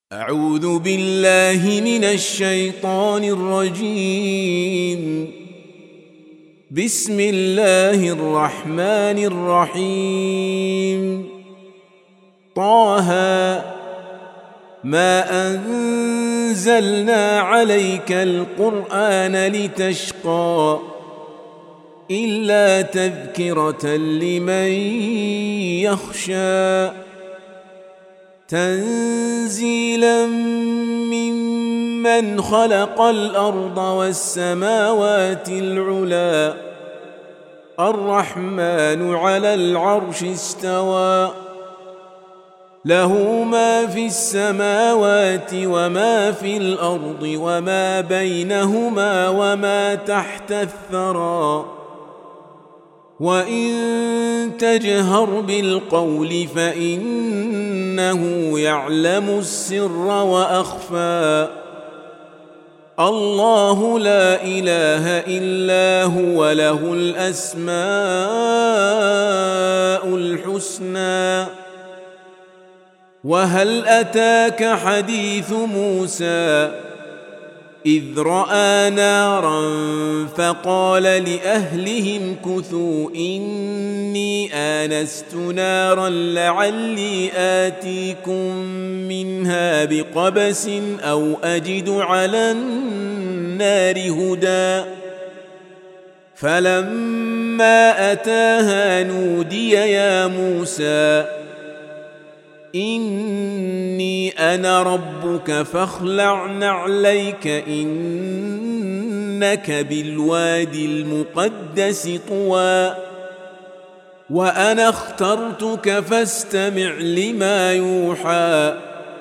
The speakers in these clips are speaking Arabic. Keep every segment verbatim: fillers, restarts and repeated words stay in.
أعوذ بالله من الشيطان الرجيم. بسم الله الرحمن الرحيم. طه ما أنزلنا عليك القرآن لتشقى إلا تذكرة لمن يخشى تنزيلا ممن خلق الأرض والسماوات العلى الرحمن على العرش استوى له ما في السماوات وما في الأرض وما بينهما وما تحت الثرى وإن تجهر بالقول فإنه يعلم السر وأخفى الله لا إله إلا هو له الأسماء الحسنى. وهل أتاك حديث موسى إذ رأى نارا فقال لأهلهم كثوا إني آنست نارا لعلي آتيكم منها بقبس أو أجد على النار هدى فلما أتاها نودي يا موسى إني أنا ربك فاخلع نعليك إنك بالوادي المقدس طوى وأنا اخترتك فاستمع لما يوحى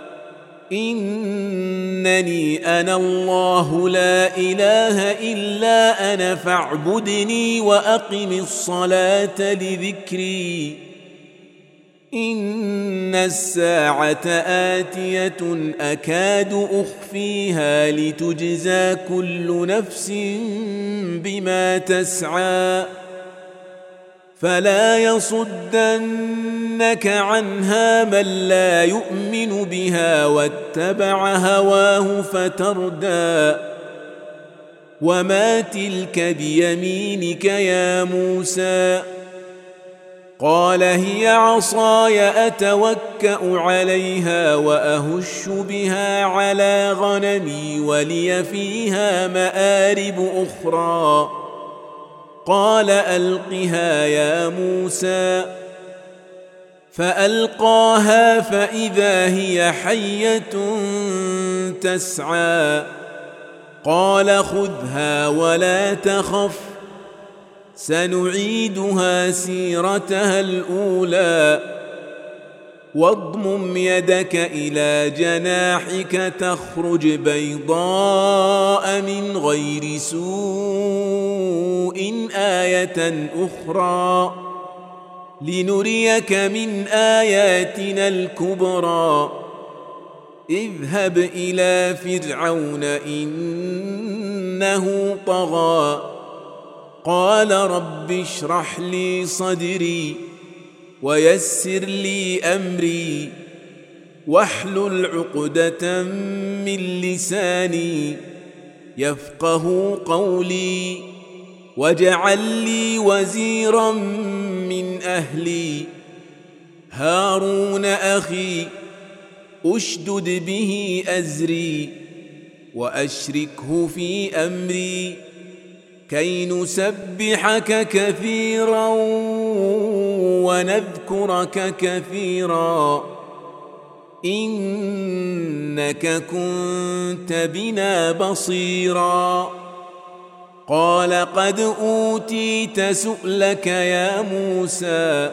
إنني أنا الله لا إله إلا أنا فاعبدني وأقم الصلاة لذكري إن الساعة آتية أكاد أخفيها لتجزى كل نفس بما تسعى فلا يصدنك عنها من لا يؤمن بها واتبع هواه فتردى وما تلك بيمينك يا موسى قال هي عصاي أتوكأ عليها وأهش بها على غنمي ولي فيها مآرب أخرى قال ألقها يا موسى فألقاها فإذا هي حية تسعى قال خذها ولا تخف سنعيدها سيرتها الأولى واضمم يدك إلى جناحك تخرج بيضاء من غير سوء آية أخرى لنريك من آياتنا الكبرى اذهب إلى فرعون إنه طغى قال رب اشرح لي صدري ويسر لي أمري واحلل عقدة من لساني يفقه قولي واجعل لي وزيرا من أهلي هارون أخي أشدد به أزري وأشركه في أمري كي نسبحك كثيرا ونذكرك كثيرا إنك كنت بنا بصيرا قال قد أوتيت سؤلك يا موسى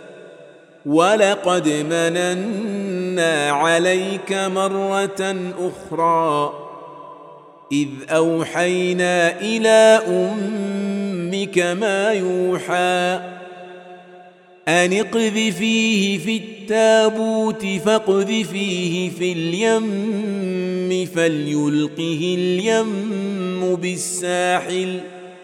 ولقد مننا عليك مرة أخرى إذ أوحينا إلى أمك ما يوحى أن اقذفيه في التابوت فاقذفيه في اليم فليلقه اليم بالساحل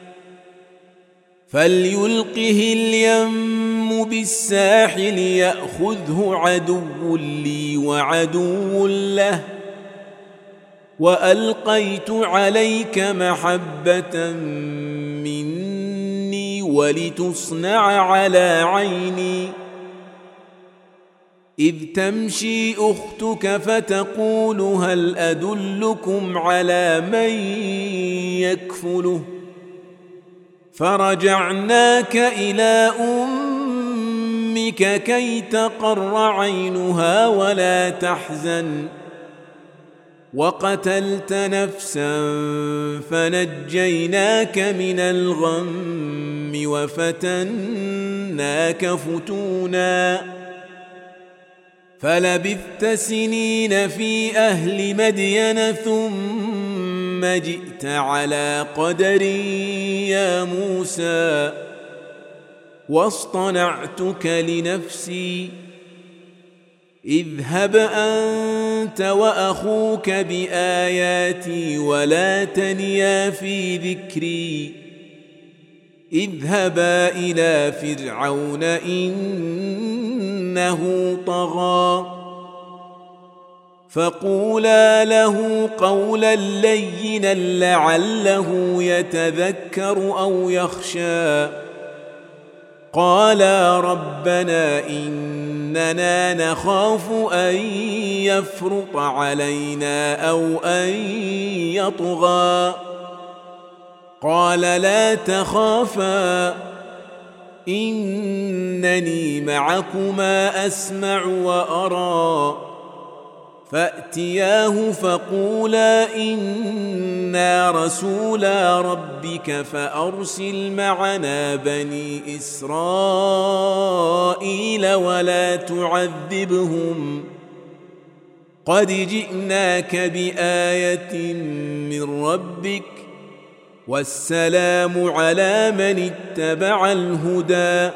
فليلقه اليم بالساحل يأخذه عدو لي وعدو له وألقيت عليك محبة مني ولتصنع على عيني إذ تمشي أختك فتقول هل أدلكم على من يكفله فرجعناك إلى أمك كي تقر عينها ولا تحزن وقتلت نفسا فنجيناك من الغم وفتناك فتونا فلبثت سنين في أهل مدين ثم جئت على قدر يا موسى واصطنعتك لنفسي اذهب أنت وأخوك بآياتي ولا تنيا في ذكري اذهبا إلى فرعون إنه طغى فقولا له قولا لينا لعله يتذكر أو يخشى قالا ربنا إننا نخاف أن يفرط علينا أو أن يطغى قال لا تخافا إنني معكما أسمع وأرى فأتياه فقولا إنا رسولا ربك فأرسل معنا بني إسرائيل ولا تعذبهم قد جئناك بآية من ربك والسلام على من اتبع الهدى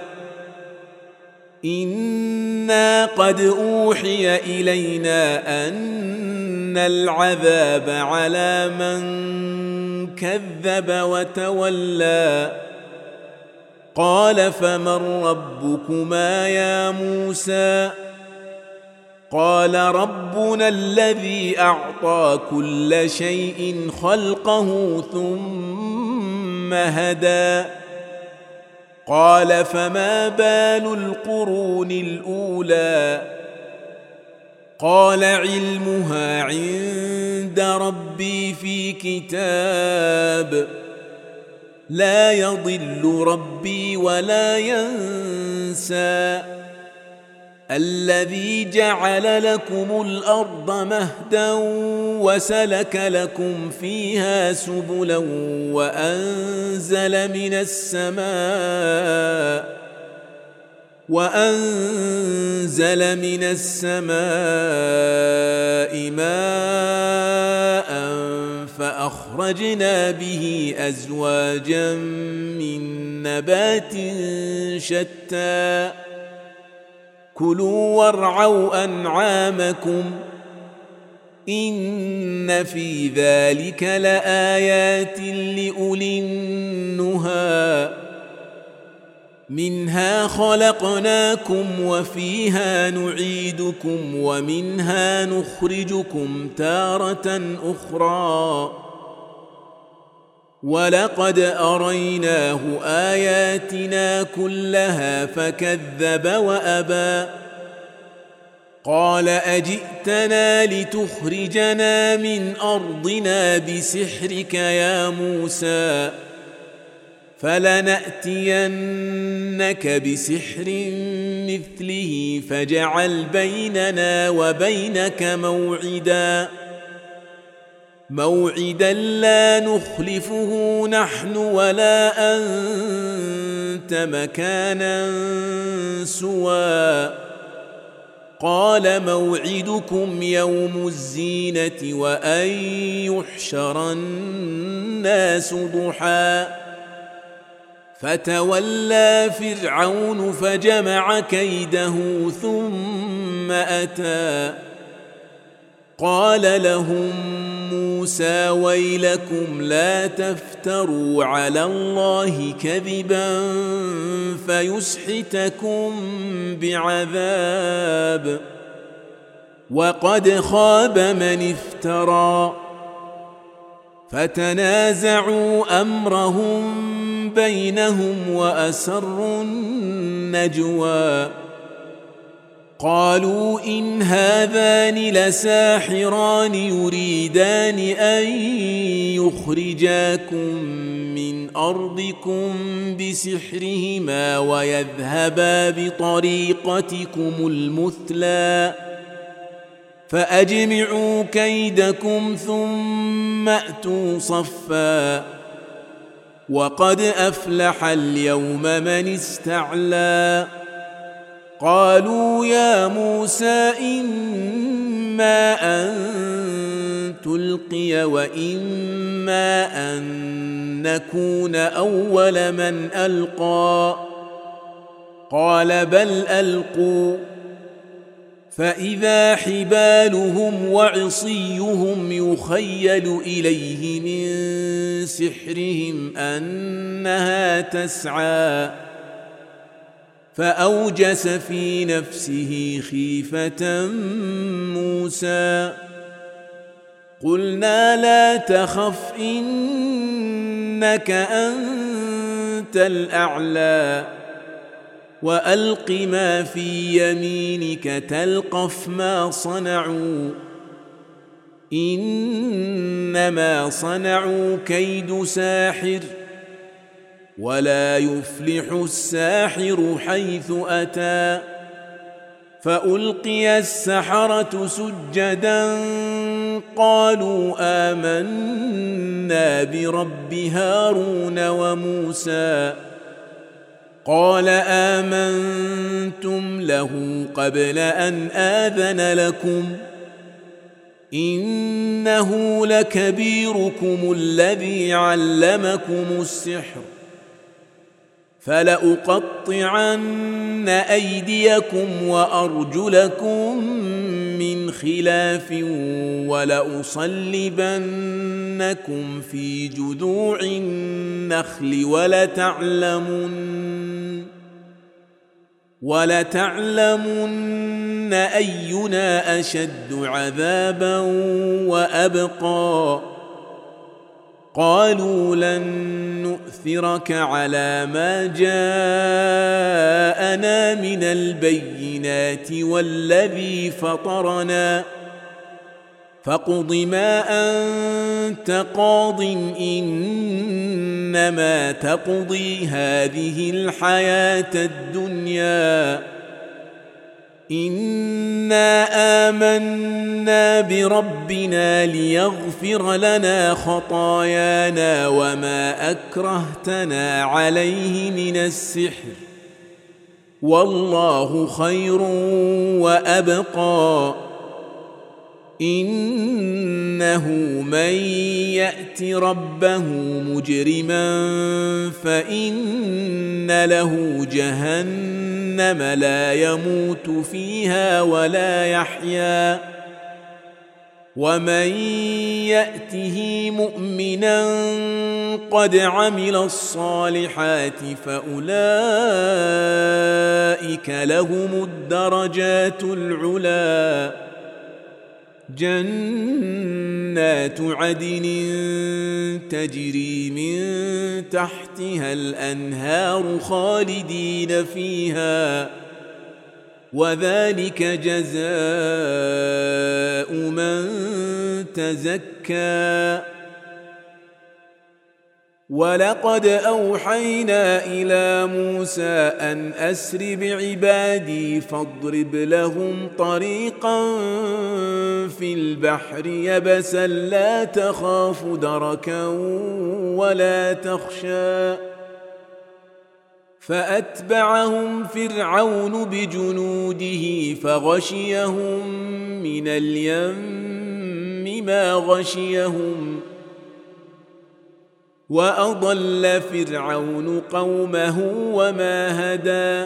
إنا قد أوحي إلينا أن العذاب على من كذب وتولى قال فمن ربكما يا موسى قال ربنا الذي أعطى كل شيء خلقه ثم هدى قال فما بال القرون الأولى قال علمها عند ربي في كتاب لا يضل ربي ولا ينسى الذي جعل لكم الأرض مهدا وسلك لكم فيها سبلا وأنزل من السماء وأنزل من السماء ماء فأخرجنا به أزواجا من نبات شتى كلوا وارعوا أنعامكم إن في ذلك لآيات لأولي النهى منها خلقناكم وفيها نعيدكم ومنها نخرجكم تارة أخرى ولقد أريناه آياتنا كلها فكذب وأبى قال أجئتنا لتخرجنا من أرضنا بسحرك يا موسى فلنأتينك بسحر مثله فاجعل بيننا وبينك موعدا موعدا لا نخلفه نحن ولا أنت مكانا سوى قال موعدكم يوم الزينة وأن يحشر الناس ضحى فتولى فرعون فجمع كيده ثم أتى قال لهم موسى ويلكم لا تفتروا على الله كذبا فيسحتكم بعذاب وقد خاب من افترى فتنازعوا أمرهم بينهم وأسروا النجوى قالوا إن هذان لساحران يريدان أن يخرجاكم من أرضكم بسحرهما ويذهبا بطريقتكم المثلى فأجمعوا كيدكم ثم أتوا صفا وقد أفلح اليوم من استعلى قالوا يا موسى إما أن تلقي وإما أن نكون أول من ألقى قال بل ألقوا فإذا حبالهم وعصيهم يخيل إليه من سحرهم أنها تسعى فأوجس في نفسه خيفة موسى قلنا لا تخف إنك أنت الأعلى وألق ما في يمينك تلقف ما صنعوا إنما صنعوا كيد ساحر ولا يفلح الساحر حيث أتى فألقي السحرة سجدا قالوا آمنا برب هارون وموسى قال آمنتم له قبل أن آذن لكم إنه لكبيركم الذي علمكم السحر فلأقطعن أيديكم وأرجلكم من خلاف ولأصلبنكم في جذوع النخل ولتعلمن ولتعلمن أينا أشد عذابا وأبقى قالوا لن نؤثرك على ما جاءنا من البينات والذي فطرنا فاقض ما أنت قاض إنما تقضي هذه الحياة الدنيا إنا آمنا بربنا ليغفر لنا خطايانا وما أكرهتنا عليه من السحر والله خير وأبقى إنه من يأت ربه مجرما فإن له جهنم لا يموت فيها ولا يحيا ومن يأته مؤمنا قد عمل الصالحات فأولئك لهم الدرجات العلى جنات عدن تجري من تحتها الأنهار خالدين فيها وذلك جزاء من تزكى ولقد أوحينا إلى موسى أن أسر بعبادي فاضرب لهم طريقا في البحر يبسا لا تخاف دركا ولا تخشى فأتبعهم فرعون بجنوده فغشيهم من اليم ما غشيهم وأضل فرعون قومه وما هدى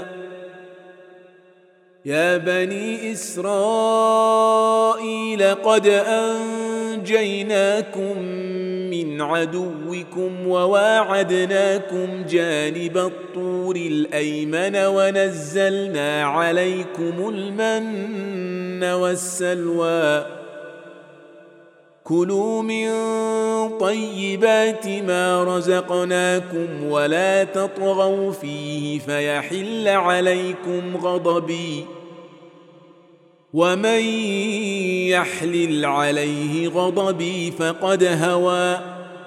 يا بني إسرائيل قد أنجيناكم من عدوكم وواعدناكم جانب الطور الأيمن ونزلنا عليكم المن والسلوى كلوا من طيبات ما رزقناكم ولا تطغوا فيه فيحل عليكم غضبي ومن يحلل عليه غضبي فقد هوى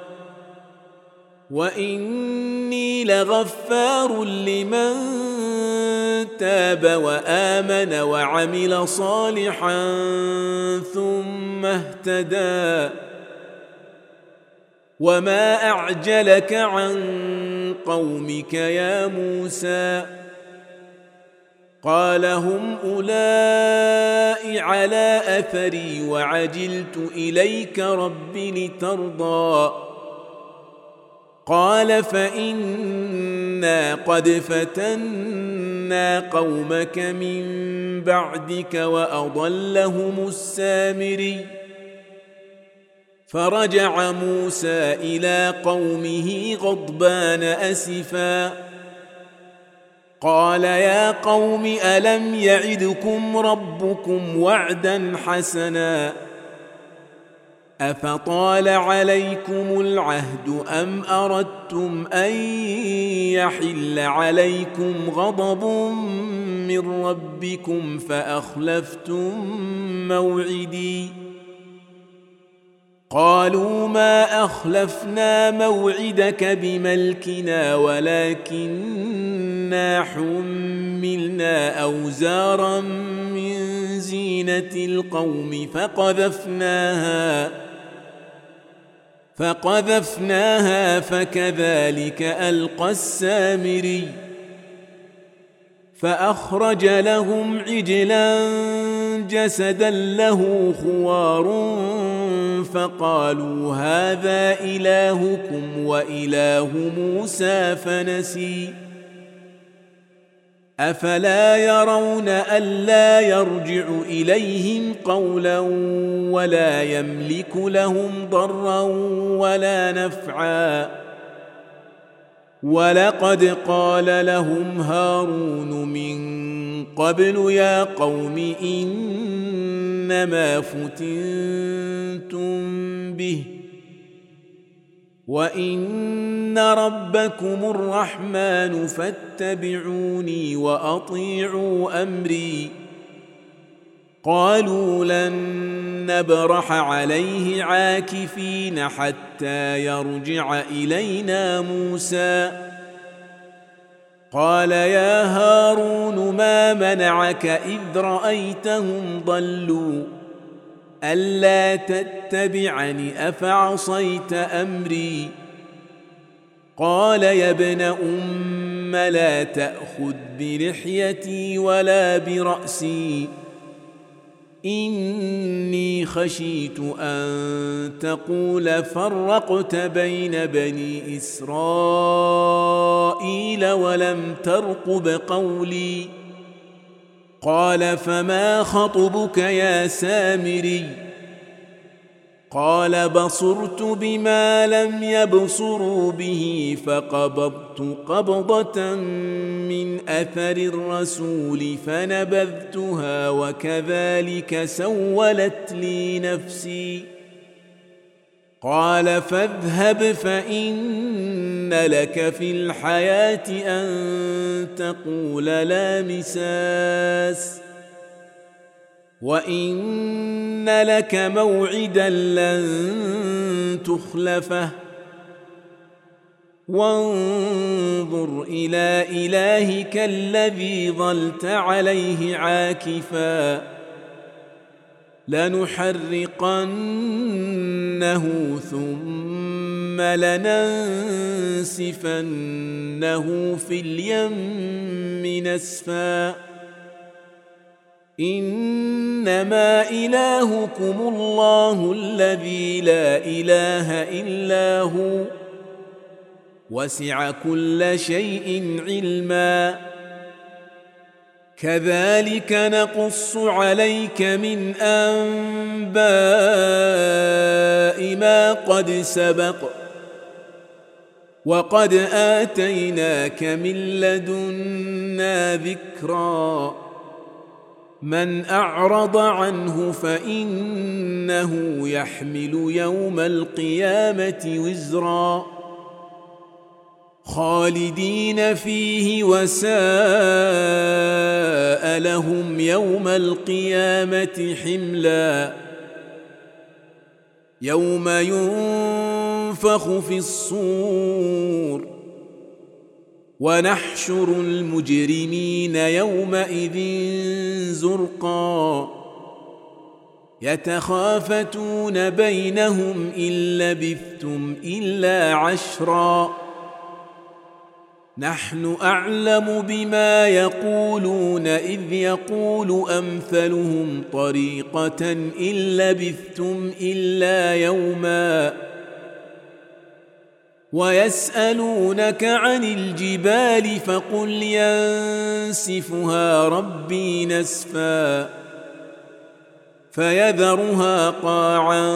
وإني لغفار لمن تاب وآمن وعمل صالحا ثم اهتدى وما أعجلك عن قومك يا موسى قال هم أولئك على أثري وعجلت إليك رب لترضى قال فإنا قد فتنا قومك من بعدك وأضلهم السامري فرجع موسى إلى قومه غضبان أسفا قال يا قوم ألم يعدكم ربكم وعدا حسنا أفطال عليكم العهد أم أردتم أن يحل عليكم غضب من ربكم فأخلفتم موعدي قالوا ما أخلفنا موعدك بملكنا ولكننا حملنا أوزارا من زينة القوم فقذفناها فقذفناها فكذلك ألقى السامري فأخرج لهم عجلا جسدا له خوار فقالوا هذا إلهكم وإله موسى فنسي أفلا يرون ألا يرجع إليهم قولا ولا يملك لهم ضرا ولا نفعا ولقد قال لهم هارون من قبل يا قوم إنما فتنتم به وإن ربكم الرحمن فاتبعوني وأطيعوا أمري قالوا لن نبرح عليه عاكفين حتى يرجع إلينا موسى قال يا هارون ما منعك إذ رأيتهم ضلوا ألا تتبعني أفعصيت أمري قال يا ابن أم لا تأخذ بلحيتي ولا برأسي إني خشيت أن تقول فرقت بين بني إسرائيل ولم ترقب قولي قال فما خطبك يا سامري قال بصرت بما لم يبصروا به فقبضت قبضة من أثر الرسول فنبذتها وكذلك سولت لي نفسي قال فاذهب فإن لك في الحياة أن تقول لا مساس وإن لك موعدا لن تخلفه وانظر إلى إلهك الذي ظلت عليه عاكفا لنحرقنه ثم لننسفنه في اليم نسفا إنما إلهكم الله الذي لا إله إلا هو وسع كل شيء علما كذلك نقص عليك من أنباء ما قد سبق وقد آتيناك من لدنا ذكرا من أعرض عنه فإنه يحمل يوم القيامة وزرا خالدين فيه وساء لهم يوم القيامة حملا يوم ينفخ في الصور ونحشر المجرمين يومئذ زرقا يتخافتون بينهم إن لبثتم إلا عشرا نحن أعلم بما يقولون إذ يقول أمثلهم طريقة إن لبثتم إلا يوما ويسألونك عن الجبال فقل ينسفها ربي نسفا فيذرها قاعا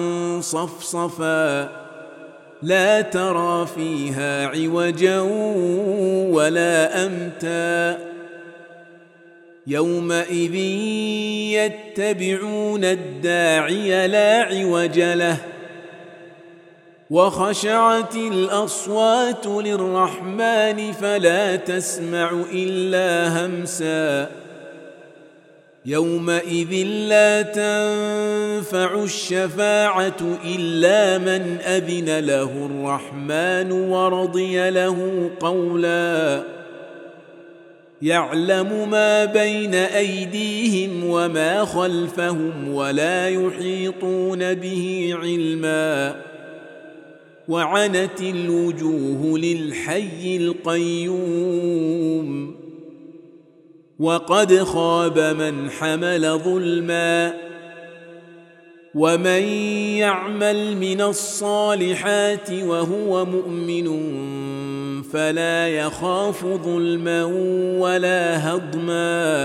صفصفا لا ترى فيها عوجا ولا أمتا يومئذ يتبعون الداعي لا عوج له وخشعت الأصوات للرحمن فلا تسمع إلا همسا يومئذ لا تنفع الشفاعة إلا من أذن له الرحمن ورضي له قولا يعلم ما بين أيديهم وما خلفهم ولا يحيطون به علما وعنت الوجوه للحي القيوم وقد خاب من حمل ظلما ومن يعمل من الصالحات وهو مؤمن فلا يخاف ظلما ولا هضما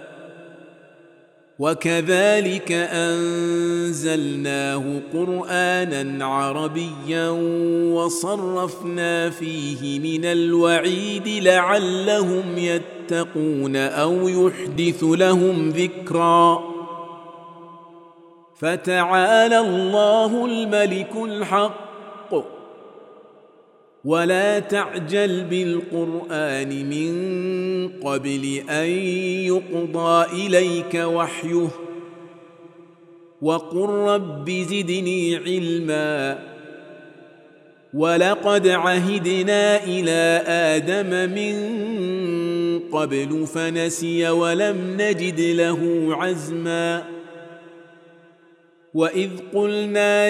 وكذلك أنزلناه قرآنا عربيا وصرفنا فيه من الوعيد لعلهم يتقون أو يحدث لهم ذكرا فتعالى الله الملك الحق ولا تعجل بالقرآن من قبل أن يقضى إليك وحيه وقل رب زدني علما ولقد عهدنا إلى آدم من قبل فنسي ولم نجد له عزما وإذ قلنا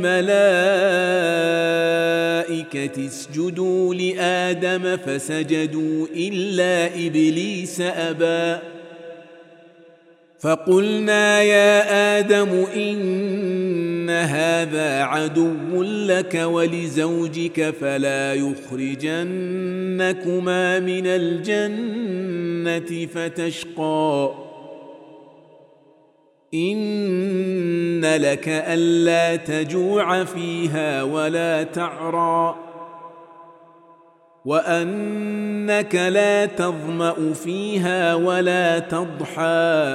للملائكة اسجدوا لآدم فسجدوا إلا إبليس أبى فقلنا يا آدم إن هذا عدو لك ولزوجك فلا يخرجنكما من الجنة فتشقى إن لك ألا تجوع فيها ولا تعرى وأنك لا تظمأ فيها ولا تضحى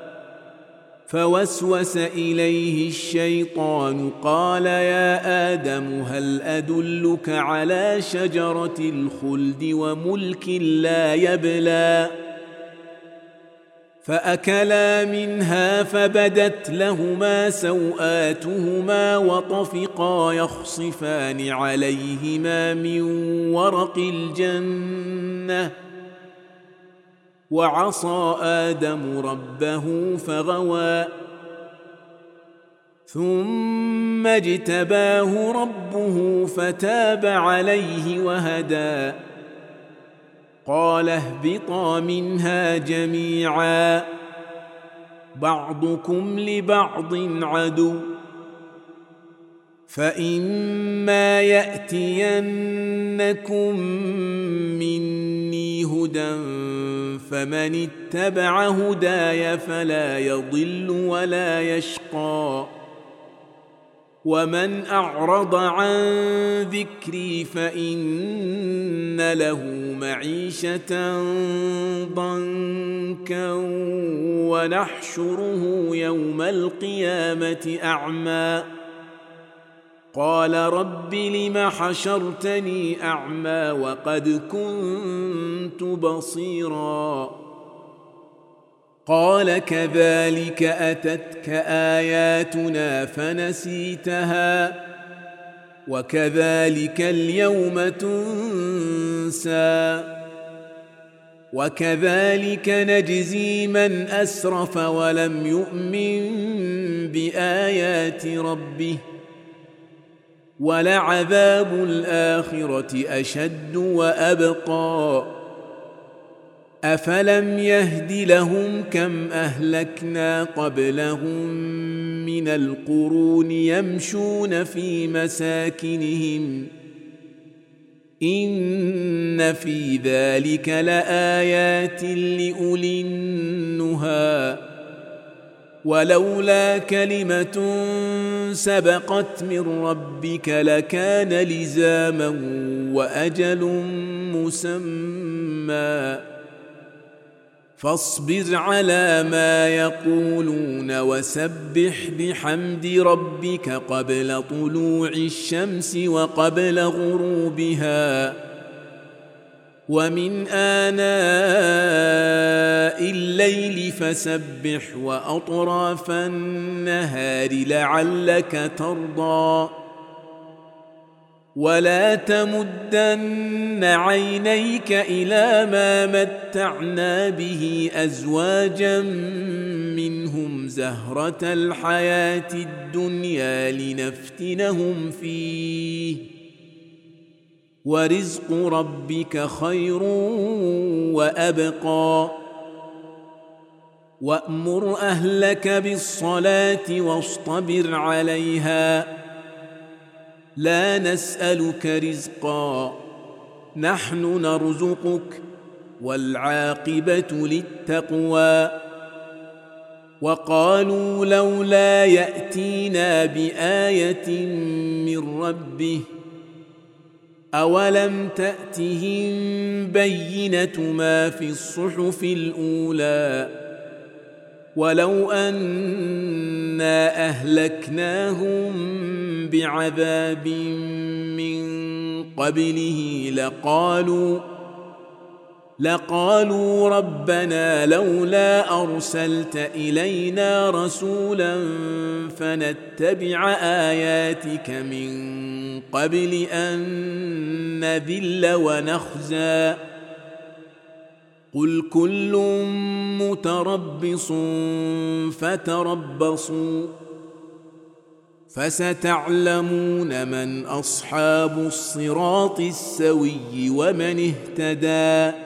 فوسوس إليه الشيطان قال يا آدم هل أدلك على شجرة الخلد وملك لا يبلى فأكلا منها فبدت لهما سوآتهما وطفقا يخصفان عليهما من ورق الجنة وعصى آدم ربه فغوى ثم اجتباه ربه فتاب عليه وهدى قال اهبطا منها جميعا بعضكم لبعض عدو فإما يأتينكم مني هدى فمن اتبع هداي فلا يضل ولا يشقى ومن أعرض عن ذكري فإن له معيشة ضنكا ونحشره يوم القيامة أعمى قال رب لم حشرتني أعمى وقد كنت بصيرا قال كذلك أتتك آياتنا فنسيتها وكذلك اليوم تنسى وكذلك نجزي من أسرف ولم يؤمن بآيات ربه ولعذاب الآخرة أشد وأبقى أفلم يهد لهم كم أهلكنا قبلهم من القرون يمشون في مساكنهم إن في ذلك لآيات لأولي النهى ولولا كلمة سبقت من ربك لكان لزاما وأجل مسمى فاصبر على ما يقولون وسبح بحمد ربك قبل طلوع الشمس وقبل غروبها ومن آناء الليل فسبح وأطراف النهار لعلك ترضى ولا تمدن عينيك إلى ما متعنا به أزواجا منهم زهرة الحياة الدنيا لنفتنهم فيه ورزق ربك خير وأبقى وأمر أهلك بالصلاة واصطبر عليها لا نسألك رزقا نحن نرزقك والعاقبة للتقوى وقالوا لولا يأتينا بآية من ربه أولم تأتهم بينة ما في الصحف الأولى ولو أنا أهلكناهم بعذاب من قبله لقالوا لقالوا ربنا لولا أرسلت إلينا رسولا فنتبع آياتك من قبل أن نذل ونخزى قل كل متربص فتربصوا فستعلمون من أصحاب الصراط السوي ومن اهتدى